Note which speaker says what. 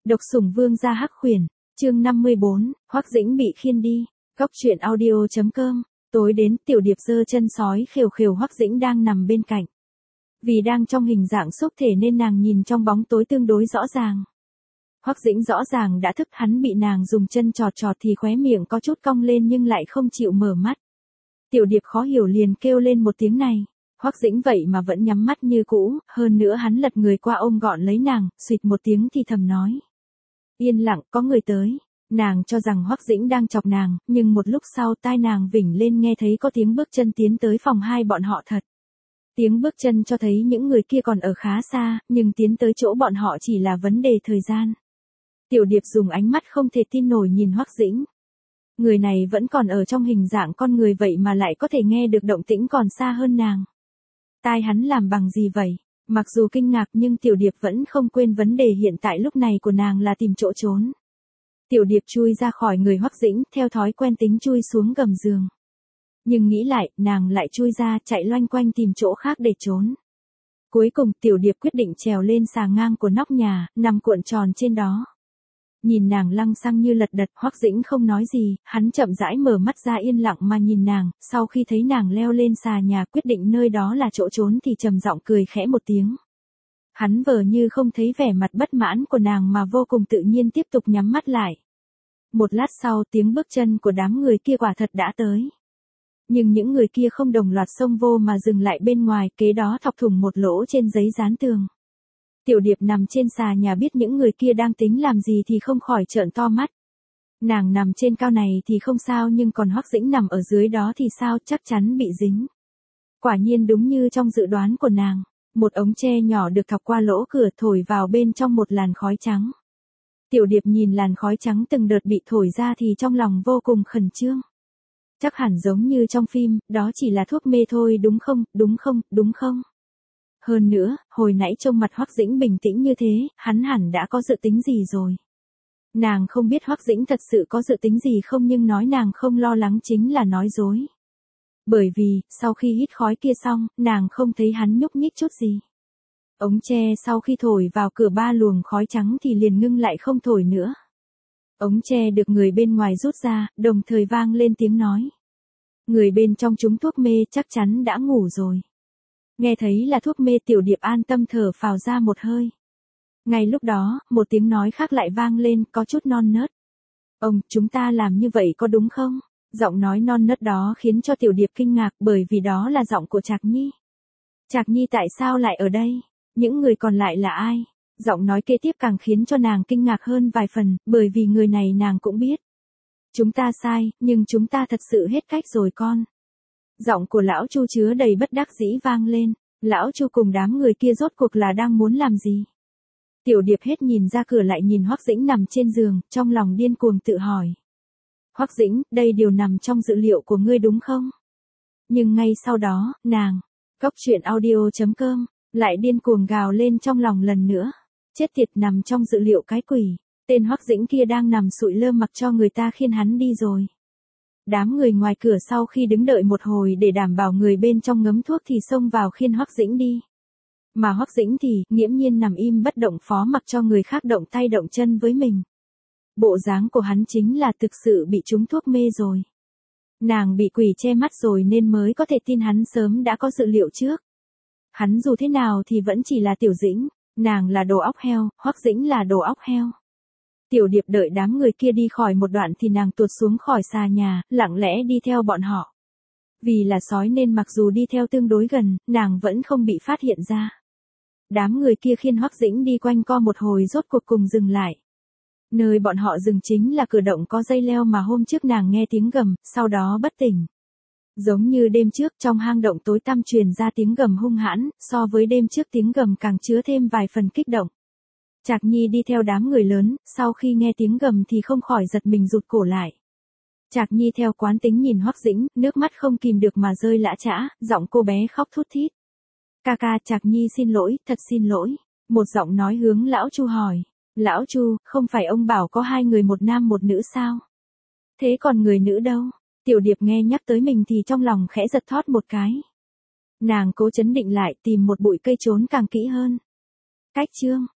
Speaker 1: Độc sủng vương gia hắc khuyển, chương 54, Hoắc Dĩnh bị khiên đi. Góc truyện audio.com. Tối đến, Tiểu Điệp giơ chân sói khều khều Hoắc Dĩnh đang nằm bên cạnh. Vì đang trong hình dạng xúc thể nên nàng nhìn trong bóng tối tương đối rõ ràng. Hoắc Dĩnh rõ ràng đã thức, hắn bị nàng dùng chân chọt chọt thì khóe miệng có chút cong lên nhưng lại không chịu mở mắt. Tiểu Điệp khó hiểu liền kêu lên một tiếng này. Hoắc Dĩnh vậy mà vẫn nhắm mắt như cũ, hơn nữa hắn lật người qua ôm gọn lấy nàng, xụt một tiếng thì thầm nói. Yên lặng, có người tới. Nàng cho rằng Hoắc Dĩnh đang chọc nàng, nhưng một lúc sau tai nàng vểnh lên nghe thấy có tiếng bước chân tiến tới phòng hai bọn họ thật. Tiếng bước chân cho thấy những người kia còn ở khá xa, nhưng tiến tới chỗ bọn họ chỉ là vấn đề thời gian. Tiểu Điệp dùng ánh mắt không thể tin nổi nhìn Hoắc Dĩnh. Người này vẫn còn ở trong hình dạng con người vậy mà lại có thể nghe được động tĩnh còn xa hơn nàng. Tai hắn làm bằng gì vậy? Mặc dù kinh ngạc nhưng Tiểu Điệp vẫn không quên vấn đề hiện tại lúc này của nàng là tìm chỗ trốn. Tiểu Điệp chui ra khỏi người Hoắc Dĩnh, theo thói quen tính chui xuống gầm giường. Nhưng nghĩ lại, nàng lại chui ra, chạy loanh quanh tìm chỗ khác để trốn. Cuối cùng Tiểu Điệp quyết định trèo lên xà ngang của nóc nhà, nằm cuộn tròn trên đó. Nhìn nàng lăng xăng như lật đật, Hoắc Dĩnh không nói gì, hắn chậm rãi mở mắt ra yên lặng mà nhìn nàng, sau khi thấy nàng leo lên xà nhà quyết định nơi đó là chỗ trốn thì trầm giọng cười khẽ một tiếng. Hắn vờ như không thấy vẻ mặt bất mãn của nàng mà vô cùng tự nhiên tiếp tục nhắm mắt lại. Một lát sau tiếng bước chân của đám người kia quả thật đã tới. Nhưng những người kia không đồng loạt xông vô mà dừng lại bên ngoài, kế đó thọc thủng một lỗ trên giấy dán tường. Tiểu Điệp nằm trên xà nhà biết những người kia đang tính làm gì thì không khỏi trợn to mắt. Nàng nằm trên cao này thì không sao nhưng còn Hoắc Dĩnh nằm ở dưới đó thì sao, chắc chắn bị dính. Quả nhiên đúng như trong dự đoán của nàng, một ống tre nhỏ được thọc qua lỗ cửa thổi vào bên trong một làn khói trắng. Tiểu Điệp nhìn làn khói trắng từng đợt bị thổi ra thì trong lòng vô cùng khẩn trương. Chắc hẳn giống như trong phim, đó chỉ là thuốc mê thôi đúng không, đúng không, đúng không? Hơn nữa, hồi nãy trông mặt Hoắc Dĩnh bình tĩnh như thế, hắn hẳn đã có dự tính gì rồi. Nàng không biết Hoắc Dĩnh thật sự có dự tính gì không nhưng nói nàng không lo lắng chính là nói dối. Bởi vì, sau khi hít khói kia xong, nàng không thấy hắn nhúc nhích chút gì. Ống tre sau khi thổi vào cửa ba luồng khói trắng thì liền ngưng lại không thổi nữa. Ống tre được người bên ngoài rút ra, đồng thời vang lên tiếng nói. Người bên trong trúng thuốc mê chắc chắn đã ngủ rồi. Nghe thấy là thuốc mê Tiểu Điệp an tâm thở phào ra một hơi. Ngay lúc đó, một tiếng nói khác lại vang lên có chút non nớt. Ông, chúng ta làm như vậy có đúng không? Giọng nói non nớt đó khiến cho Tiểu Điệp kinh ngạc bởi vì đó là giọng của Trạc Nhi. Trạc Nhi tại sao lại ở đây? Những người còn lại là ai? Giọng nói kế tiếp càng khiến cho nàng kinh ngạc hơn vài phần, bởi vì người này nàng cũng biết. Chúng ta sai, nhưng chúng ta thật sự hết cách rồi con. Giọng của lão Chu chứa đầy bất đắc dĩ vang lên, lão Chu cùng đám người kia rốt cuộc là đang muốn làm gì? Tiểu Điệp hết nhìn ra cửa lại nhìn Hoắc Dĩnh nằm trên giường, trong lòng điên cuồng tự hỏi. Hoắc Dĩnh, đây đều nằm trong dự liệu của ngươi đúng không? Nhưng ngay sau đó, nàng, góc truyện audio.com, lại điên cuồng gào lên trong lòng lần nữa. Chết tiệt, nằm trong dự liệu cái quỷ, tên Hoắc Dĩnh kia đang nằm sụi lơ mặc cho người ta khiêng hắn đi rồi. Đám người ngoài cửa sau khi đứng đợi một hồi để đảm bảo người bên trong ngấm thuốc thì xông vào khiêng Hoắc Dĩnh đi. Mà Hoắc Dĩnh thì, nghiễm nhiên nằm im bất động phó mặc cho người khác động tay động chân với mình. Bộ dáng của hắn chính là thực sự bị trúng thuốc mê rồi. Nàng bị quỷ che mắt rồi nên mới có thể tin hắn sớm đã có dự liệu trước. Hắn dù thế nào thì vẫn chỉ là Tiểu Dĩnh, nàng là đồ óc heo, Hoắc Dĩnh là đồ óc heo. Tiểu Điệp đợi đám người kia đi khỏi một đoạn thì nàng tuột xuống khỏi xà nhà, lặng lẽ đi theo bọn họ. Vì là sói nên mặc dù đi theo tương đối gần, nàng vẫn không bị phát hiện ra. Đám người kia khiêng Hoắc Dĩnh đi quanh co một hồi rốt cuộc cùng dừng lại. Nơi bọn họ dừng chính là cửa động có dây leo mà hôm trước nàng nghe tiếng gầm, sau đó bất tỉnh. Giống như đêm trước trong hang động tối tăm truyền ra tiếng gầm hung hãn, so với đêm trước tiếng gầm càng chứa thêm vài phần kích động. Trạc Nhi đi theo đám người lớn, sau khi nghe tiếng gầm thì không khỏi giật mình rụt cổ lại. Trạc Nhi theo quán tính nhìn Hoắc Dĩnh, nước mắt không kìm được mà rơi lã chã, giọng cô bé khóc thút thít. Ca ca, Trạc Nhi xin lỗi, thật xin lỗi. Một giọng nói hướng lão Chu hỏi. Lão Chu, không phải ông bảo có 2 người một nam một nữ sao? Thế còn người nữ đâu? Tiểu Điệp nghe nhắc tới mình thì trong lòng khẽ giật thót một cái. Nàng cố chấn định lại tìm một bụi cây trốn càng kỹ hơn. Cách chương.